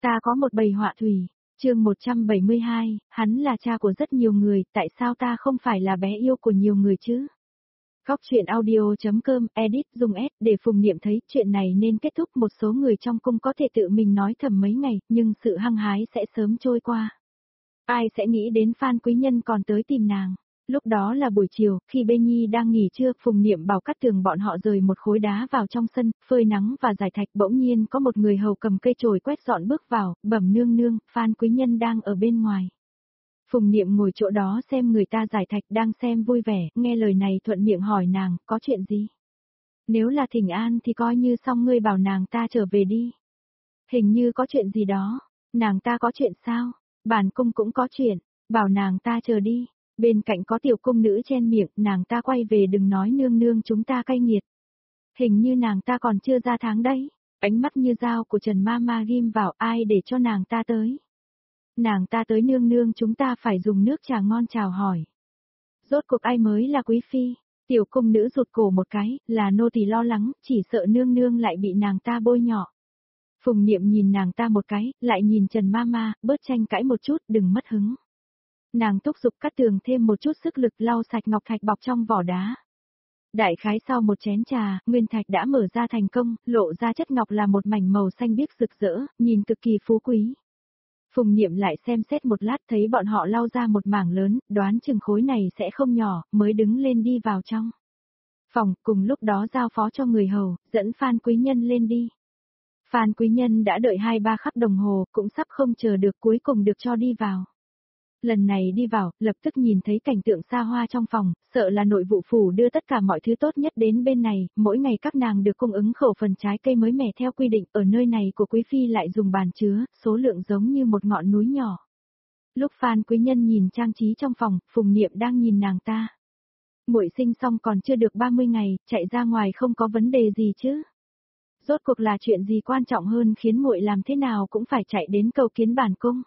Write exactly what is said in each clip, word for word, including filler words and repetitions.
Ta có một bầy họa thủy. Chương một trăm bảy mươi hai, hắn là cha của rất nhiều người, tại sao ta không phải là bé yêu của nhiều người chứ? Góc truyện audio.com, edit dùng S để Phùng Niệm thấy chuyện này nên kết thúc. Một số người trong cung có thể tự mình nói thầm mấy ngày, nhưng sự hăng hái sẽ sớm trôi qua. Ai sẽ nghĩ đến Phan Quý Nhân còn tới tìm nàng? Lúc đó là buổi chiều, khi Bê Nhi đang nghỉ trưa, Phùng Niệm bảo Cát Tường bọn họ rời một khối đá vào trong sân, phơi nắng và giải thạch. Bỗng nhiên có một người hầu cầm cây chổi quét dọn bước vào, bẩm nương nương, Phan Quý Nhân đang ở bên ngoài. Phùng Niệm ngồi chỗ đó xem người ta giải thạch đang xem vui vẻ, nghe lời này thuận miệng hỏi nàng, có chuyện gì? Nếu là thỉnh an thì coi như xong, ngươi bảo nàng ta trở về đi. Hình như có chuyện gì đó. Nàng ta có chuyện sao? Bản cung cũng có chuyện, bảo nàng ta chờ đi. Bên cạnh có tiểu cung nữ chen miệng, nàng ta quay về đừng nói nương nương chúng ta cay nghiệt. Hình như nàng ta còn chưa ra tháng đấy. Ánh mắt như dao của Trần Ma Ma ghim vào, ai để cho nàng ta tới. Nàng ta tới nương nương chúng ta phải dùng nước trà ngon chào hỏi. Rốt cuộc ai mới là quý phi? Tiểu cung nữ rụt cổ một cái, là nô tỳ lo lắng, chỉ sợ nương nương lại bị nàng ta bôi nhọ. Phùng Niệm nhìn nàng ta một cái, lại nhìn Trần Ma Ma, bớt tranh cãi một chút, đừng mất hứng. Nàng thúc giục Cát Tường thêm một chút sức lực lau sạch ngọc thạch bọc trong vỏ đá. Đại khái sau một chén trà, nguyên thạch đã mở ra thành công, lộ ra chất ngọc là một mảnh màu xanh biếc rực rỡ, nhìn cực kỳ phú quý. Phùng Niệm lại xem xét một lát thấy bọn họ lau ra một mảng lớn, đoán chừng khối này sẽ không nhỏ, mới đứng lên đi vào trong phòng, cùng lúc đó giao phó cho người hầu, dẫn Phan Quý Nhân lên đi. Phan Quý Nhân đã đợi hai ba khắc đồng hồ, cũng sắp không chờ được, cuối cùng được cho đi vào. Lần này đi vào, lập tức nhìn thấy cảnh tượng xa hoa trong phòng, sợ là nội vụ phủ đưa tất cả mọi thứ tốt nhất đến bên này, mỗi ngày các nàng được cung ứng khẩu phần trái cây mới mẻ theo quy định, ở nơi này của quý phi lại dùng bàn chứa, số lượng giống như một ngọn núi nhỏ. Lúc Phan Quý Nhân nhìn trang trí trong phòng, Phùng Niệm đang nhìn nàng ta. Muội sinh xong còn chưa được ba mươi ngày, chạy ra ngoài không có vấn đề gì chứ? Rốt cuộc là chuyện gì quan trọng hơn khiến muội làm thế nào cũng phải chạy đến cầu kiến bản cung?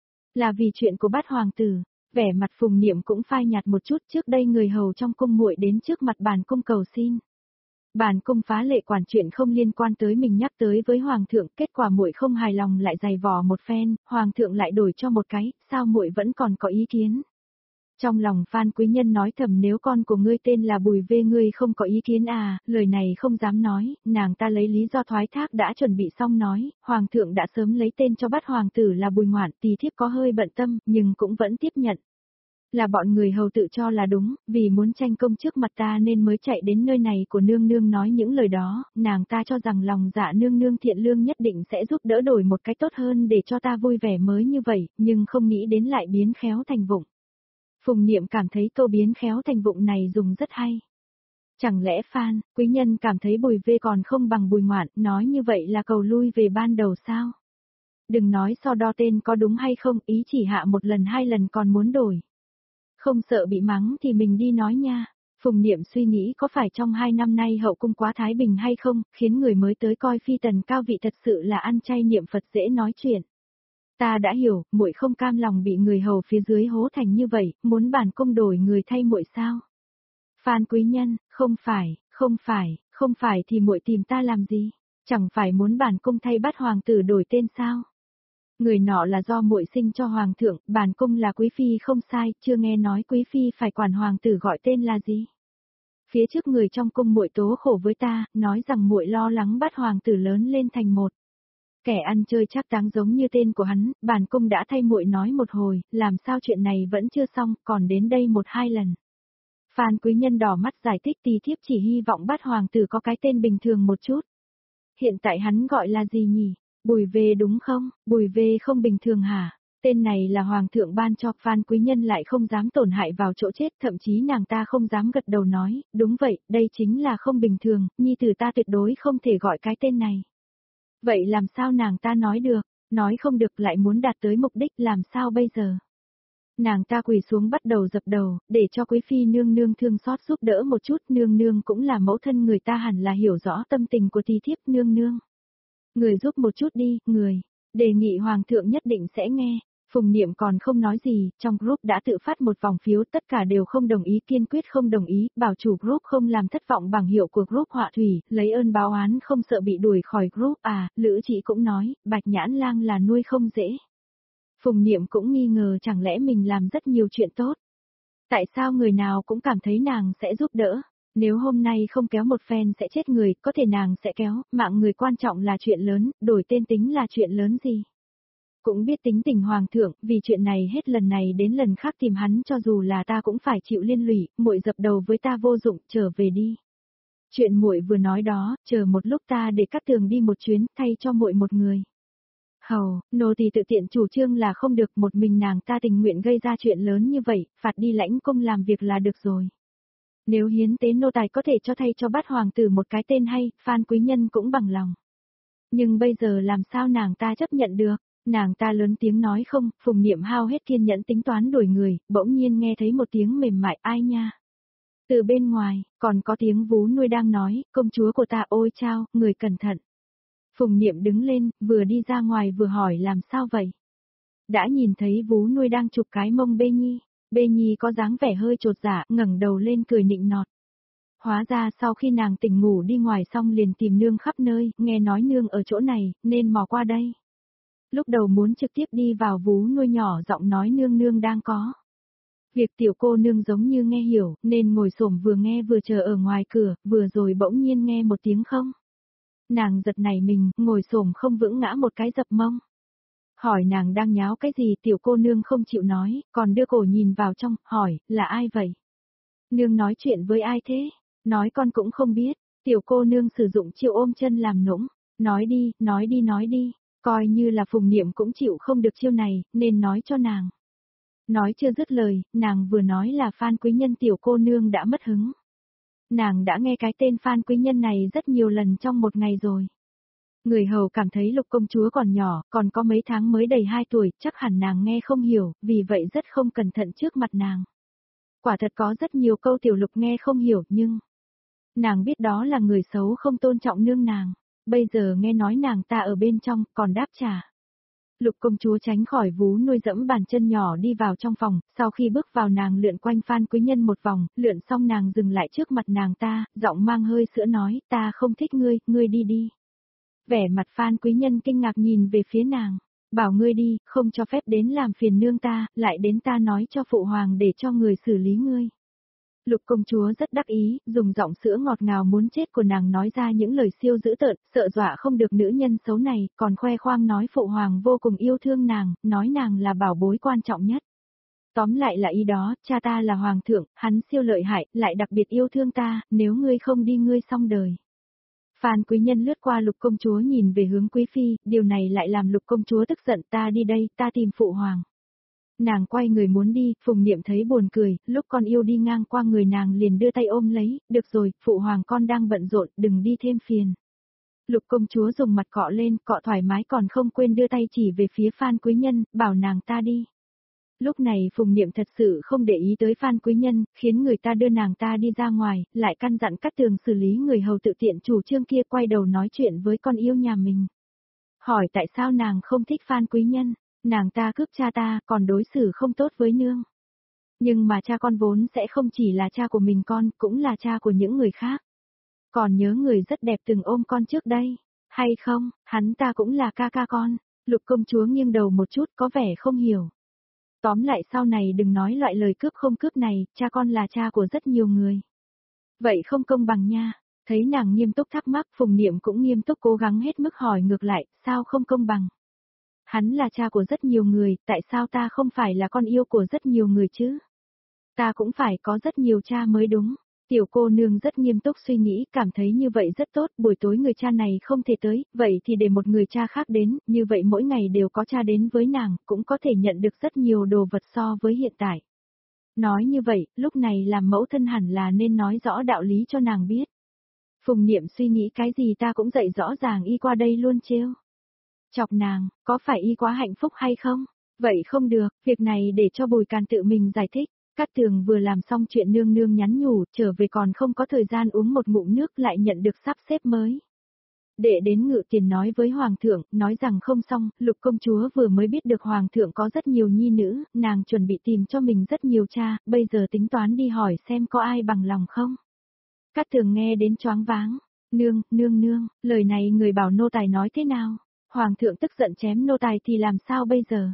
Là vì chuyện của Bát hoàng tử. Vẻ mặt Phùng Niệm cũng phai nhạt một chút, trước đây người hầu trong cung muội đến trước mặt bản cung cầu xin. Bản cung phá lệ quản chuyện không liên quan tới mình nhắc tới với hoàng thượng, kết quả muội không hài lòng lại giày vò một phen, hoàng thượng lại đổi cho một cái, sao muội vẫn còn có ý kiến? Trong lòng Phan Quý Nhân nói thầm, nếu con của ngươi tên là Bùi Vê ngươi không có ý kiến à, lời này không dám nói, nàng ta lấy lý do thoái thác đã chuẩn bị xong nói, hoàng thượng đã sớm lấy tên cho Bát hoàng tử là Bùi Ngoạn, tỳ thiếp có hơi bận tâm, nhưng cũng vẫn tiếp nhận. Là bọn người hầu tự cho là đúng, vì muốn tranh công trước mặt ta nên mới chạy đến nơi này của nương nương nói những lời đó, nàng ta cho rằng lòng dạ nương nương thiện lương nhất định sẽ giúp đỡ đổi một cái tốt hơn để cho ta vui vẻ mới như vậy, nhưng không nghĩ đến lại biến khéo thành vụng. Phùng Niệm cảm thấy câu biến khéo thành vụng này dùng rất hay. Chẳng lẽ Phan Quý Nhân cảm thấy Bùi Vê còn không bằng Bùi Ngoạn, nói như vậy là cầu lui về ban đầu sao? Đừng nói so đo tên có đúng hay không, ý chỉ hạ một lần hai lần còn muốn đổi. Không sợ bị mắng thì mình đi nói nha. Phùng Niệm suy nghĩ có phải trong hai năm nay hậu cung quá thái bình hay không, khiến người mới tới coi phi tần cao vị thật sự là ăn chay niệm Phật dễ nói chuyện. Ta đã hiểu, muội không cam lòng bị người hầu phía dưới hố thành như vậy, muốn bản cung đổi người thay muội sao? Phan Quý Nhân, không phải, không phải, không phải thì muội tìm ta làm gì? Chẳng phải muốn bản cung thay Bát hoàng tử đổi tên sao? Người nọ là do muội sinh cho hoàng thượng, bản cung là quý phi không sai, chưa nghe nói quý phi phải quản hoàng tử gọi tên là gì? Phía trước người trong cung muội tố khổ với ta, nói rằng muội lo lắng Bát hoàng tử lớn lên thành một kẻ ăn chơi chắc táng giống như tên của hắn, bản cung đã thay muội nói một hồi, làm sao chuyện này vẫn chưa xong, còn đến đây một hai lần. Phan Quý Nhân đỏ mắt giải thích, tỳ thiếp chỉ hy vọng Bát hoàng tử có cái tên bình thường một chút. Hiện tại hắn gọi là gì nhỉ? Bùi Vê đúng không? Bùi Vê không bình thường hả? Tên này là hoàng thượng ban cho. Phan Quý Nhân lại không dám tổn hại vào chỗ chết, thậm chí nàng ta không dám gật đầu nói, đúng vậy, đây chính là không bình thường, nhi tử ta tuyệt đối không thể gọi cái tên này. Vậy làm sao nàng ta nói được, nói không được lại muốn đạt tới mục đích, làm sao bây giờ? Nàng ta quỳ xuống bắt đầu dập đầu, để cho quý phi nương nương thương xót giúp đỡ một chút, nương nương cũng là mẫu thân người ta hẳn là hiểu rõ tâm tình của tỳ thiếp nương nương. Người giúp một chút đi, người, đề nghị hoàng thượng nhất định sẽ nghe. Phùng Niệm còn không nói gì, trong group đã tự phát một vòng phiếu, tất cả đều không đồng ý, kiên quyết không đồng ý, bảo chủ group không làm thất vọng bảng hiệu của group họa thủy, lấy ơn báo oán, không sợ bị đuổi khỏi group. À, Lữ Chị cũng nói, Bạch Nhãn Lang là nuôi không dễ. Phùng Niệm cũng nghi ngờ chẳng lẽ mình làm rất nhiều chuyện tốt. Tại sao người nào cũng cảm thấy nàng sẽ giúp đỡ? Nếu hôm nay không kéo một phen sẽ chết người, có thể nàng sẽ kéo, mạng người quan trọng là chuyện lớn, đổi tên tính là chuyện lớn gì? Cũng biết tính tình hoàng thượng, vì chuyện này hết lần này đến lần khác tìm hắn, cho dù là ta cũng phải chịu liên lụy, muội dập đầu với ta vô dụng, trở về đi. Chuyện muội vừa nói đó, chờ một lúc ta để Cát Tường đi một chuyến, thay cho muội một người. Hầu, nô tỳ tự tiện chủ trương là không được, một mình nàng ta tình nguyện gây ra chuyện lớn như vậy, phạt đi lãnh cung làm việc là được rồi. Nếu hiến tế nô tài có thể cho thay cho bát hoàng tử một cái tên hay, Phan Quý Nhân cũng bằng lòng. Nhưng bây giờ làm sao nàng ta chấp nhận được? Nàng ta lớn tiếng nói không, Phùng Niệm hao hết kiên nhẫn tính toán đuổi người, bỗng nhiên nghe thấy một tiếng mềm mại, ai nha. Từ bên ngoài, còn có tiếng vú nuôi đang nói, công chúa của ta ôi chao, người cẩn thận. Phùng Niệm đứng lên, vừa đi ra ngoài vừa hỏi làm sao vậy. Đã nhìn thấy vú nuôi đang chụp cái mông Bê Nhi, Bê Nhi có dáng vẻ hơi trột dạ, ngẩng đầu lên cười nịnh nọt. Hóa ra sau khi nàng tỉnh ngủ đi ngoài xong liền tìm nương khắp nơi, nghe nói nương ở chỗ này, nên mò qua đây. Lúc đầu muốn trực tiếp đi vào vú nuôi nhỏ giọng nói nương nương đang có. Việc tiểu cô nương giống như nghe hiểu, nên ngồi xổm vừa nghe vừa chờ ở ngoài cửa, vừa rồi bỗng nhiên nghe một tiếng không. Nàng giật nảy mình, ngồi xổm không vững ngã một cái dập mông. Hỏi nàng đang nháo cái gì, tiểu cô nương không chịu nói, còn đưa cổ nhìn vào trong, hỏi, là ai vậy? Nương nói chuyện với ai thế? Nói con cũng không biết, tiểu cô nương sử dụng chiêu ôm chân làm nũng, nói đi, nói đi nói đi. Coi như là Phùng Niệm cũng chịu không được chiêu này, nên nói cho nàng. Nói chưa dứt lời, nàng vừa nói là Phan Quý Nhân, tiểu cô nương đã mất hứng. Nàng đã nghe cái tên Phan Quý Nhân này rất nhiều lần trong một ngày rồi. Người hầu cảm thấy Lục công chúa còn nhỏ, còn có mấy tháng mới đầy hai tuổi, chắc hẳn nàng nghe không hiểu, vì vậy rất không cẩn thận trước mặt nàng. Quả thật có rất nhiều câu tiểu Lục nghe không hiểu, nhưng nàng biết đó là người xấu không tôn trọng nương nàng. Bây giờ nghe nói nàng ta ở bên trong, còn đáp trả. Lục công chúa tránh khỏi vú nuôi dẫm bàn chân nhỏ đi vào trong phòng, sau khi bước vào nàng lượn quanh Phan Quý Nhân một vòng, lượn xong nàng dừng lại trước mặt nàng ta, giọng mang hơi sữa nói, ta không thích ngươi, ngươi đi đi. Vẻ mặt Phan Quý Nhân kinh ngạc nhìn về phía nàng, bảo ngươi đi, không cho phép đến làm phiền nương ta, lại đến ta nói cho phụ hoàng để cho người xử lý ngươi. Lục công chúa rất đắc ý, dùng giọng sữa ngọt ngào muốn chết của nàng nói ra những lời siêu dữ tợn, sợ dọa không được nữ nhân xấu này, còn khoe khoang nói phụ hoàng vô cùng yêu thương nàng, nói nàng là bảo bối quan trọng nhất. Tóm lại là ý đó, cha ta là hoàng thượng, hắn siêu lợi hại, lại đặc biệt yêu thương ta, nếu ngươi không đi ngươi xong đời. Phan Quý Nhân lướt qua Lục công chúa nhìn về hướng Quý Phi, điều này lại làm Lục công chúa tức giận, ta đi đây, ta tìm phụ hoàng. Nàng quay người muốn đi, Phùng Niệm thấy buồn cười, lúc con yêu đi ngang qua người nàng liền đưa tay ôm lấy, được rồi, phụ hoàng con đang bận rộn, đừng đi thêm phiền. Lục công chúa dùng mặt cọ lên, cọ thoải mái còn không quên đưa tay chỉ về phía Phan Quý Nhân, bảo nàng ta đi. Lúc này Phùng Niệm thật sự không để ý tới Phan Quý Nhân, khiến người ta đưa nàng ta đi ra ngoài, lại căn dặn Cát Tường xử lý người hầu tự tiện chủ trương kia, quay đầu nói chuyện với con yêu nhà mình. Hỏi tại sao nàng không thích Phan Quý Nhân. Nàng ta cướp cha ta, còn đối xử không tốt với nương. Nhưng mà cha con vốn sẽ không chỉ là cha của mình con, cũng là cha của những người khác. Còn nhớ người rất đẹp từng ôm con trước đây, hay không, hắn ta cũng là ca ca con. Lục công chúa nghiêng đầu một chút có vẻ không hiểu. Tóm lại sau này đừng nói loại lời cướp không cướp này, cha con là cha của rất nhiều người. Vậy không công bằng nha. Thấy nàng nghiêm túc thắc mắc, Phùng Niệm cũng nghiêm túc cố gắng hết mức hỏi ngược lại, sao không công bằng? Hắn là cha của rất nhiều người, tại sao ta không phải là con yêu của rất nhiều người chứ? Ta cũng phải có rất nhiều cha mới đúng. Tiểu cô nương rất nghiêm túc suy nghĩ, cảm thấy như vậy rất tốt, buổi tối người cha này không thể tới, vậy thì để một người cha khác đến, như vậy mỗi ngày đều có cha đến với nàng, cũng có thể nhận được rất nhiều đồ vật so với hiện tại. Nói như vậy, lúc này làm mẫu thân hẳn là nên nói rõ đạo lý cho nàng biết. Phùng Niệm suy nghĩ cái gì ta cũng dạy rõ ràng y qua đây luôn trêu. Chọc nàng, có phải y quá hạnh phúc hay không? Vậy không được, việc này để cho Bùi Càn tự mình giải thích. Cát Tường vừa làm xong chuyện nương nương nhắn nhủ, trở về còn không có thời gian uống một ngụm nước lại nhận được sắp xếp mới. Đệ đến Ngự Tiền nói với Hoàng thượng, nói rằng không xong, Lục công chúa vừa mới biết được Hoàng thượng có rất nhiều nhi nữ, nàng chuẩn bị tìm cho mình rất nhiều cha, bây giờ tính toán đi hỏi xem có ai bằng lòng không. Cát Tường nghe đến choáng váng, nương, nương nương, lời này người bảo nô tài nói thế nào? Hoàng thượng tức giận chém nô tài thì làm sao bây giờ?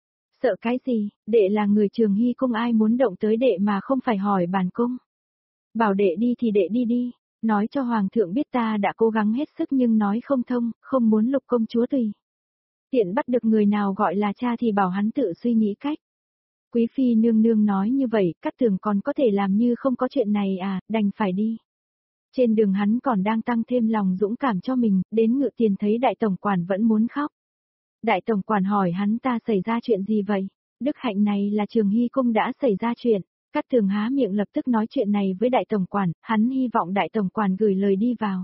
Sợ cái gì, đệ là người Trường Hy cung, ai muốn động tới đệ mà không phải hỏi bản cung. Bảo đệ đi thì đệ đi đi, nói cho Hoàng thượng biết ta đã cố gắng hết sức nhưng nói không thông, không muốn Lục công chúa tùy. Tiện bắt được người nào gọi là cha thì bảo hắn tự suy nghĩ cách. Quý phi nương nương nói như vậy, Cát Tường còn có thể làm như không có chuyện này à, đành phải đi. Trên đường hắn còn đang tăng thêm lòng dũng cảm cho mình, đến Ngự Tiền thấy đại tổng quản vẫn muốn khóc. Đại tổng quản hỏi hắn ta xảy ra chuyện gì vậy? Đức hạnh này là Trường Hy cung đã xảy ra chuyện. Cát Tường há miệng lập tức nói chuyện này với đại tổng quản, hắn hy vọng đại tổng quản gửi lời đi vào.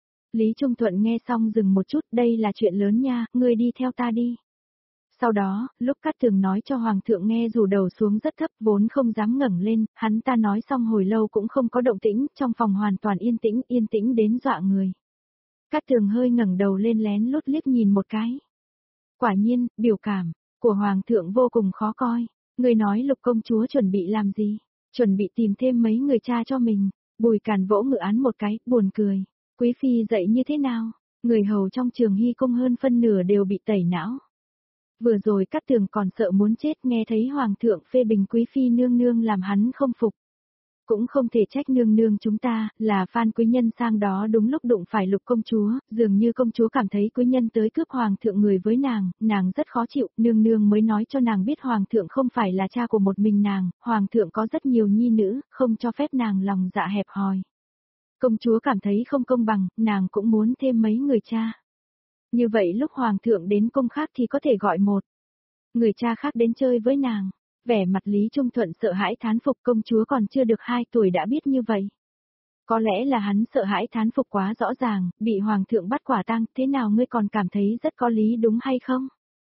Lý Trung Thuận nghe xong dừng một chút, đây là chuyện lớn nha, ngươi đi theo ta đi. Sau đó, lúc Cát Tường nói cho Hoàng thượng nghe rủ đầu xuống rất thấp vốn không dám ngẩng lên, hắn ta nói xong hồi lâu cũng không có động tĩnh, trong phòng hoàn toàn yên tĩnh, yên tĩnh đến dọa người. Cát Tường hơi ngẩng đầu lên lén lút liếc nhìn một cái. Quả nhiên, biểu cảm của Hoàng thượng vô cùng khó coi. Người nói Lục công chúa chuẩn bị làm gì? Chuẩn bị tìm thêm mấy người cha cho mình. Bùi Càn vỗ ngự án một cái, buồn cười. Quý phi dậy như thế nào? Người hầu trong Trường Hy cung hơn phân nửa đều bị tẩy não. Vừa rồi Cát Tường còn sợ muốn chết, nghe thấy Hoàng thượng phê bình quý phi nương nương làm hắn không phục. Cũng không thể trách nương nương chúng ta, là Phan quý nhân sang đó đúng lúc đụng phải Lục công chúa, dường như công chúa cảm thấy quý nhân tới cướp Hoàng thượng người với nàng, nàng rất khó chịu, nương nương mới nói cho nàng biết Hoàng thượng không phải là cha của một mình nàng, Hoàng thượng có rất nhiều nhi nữ, không cho phép nàng lòng dạ hẹp hòi. Công chúa cảm thấy không công bằng, nàng cũng muốn thêm mấy người cha. Như vậy lúc Hoàng thượng đến cung khác thì có thể gọi một người cha khác đến chơi với nàng. Vẻ mặt Lý Trung Thuận sợ hãi thán phục, công chúa còn chưa được hai tuổi đã biết như vậy. Có lẽ là hắn sợ hãi thán phục quá rõ ràng, bị Hoàng thượng bắt quả tang, thế nào ngươi còn cảm thấy rất có lý đúng hay không?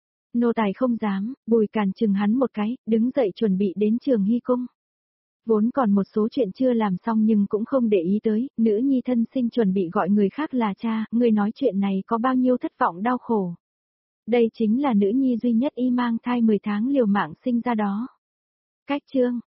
Nô tài không dám, Bùi Càn chừng hắn một cái, đứng dậy chuẩn bị đến Trường Hy cung. Vốn còn một số chuyện chưa làm xong nhưng cũng không để ý tới, nữ nhi thân sinh chuẩn bị gọi người khác là cha, người nói chuyện này có bao nhiêu thất vọng đau khổ. Đây chính là nữ nhi duy nhất y mang thai mười tháng liều mạng sinh ra đó. Cách chương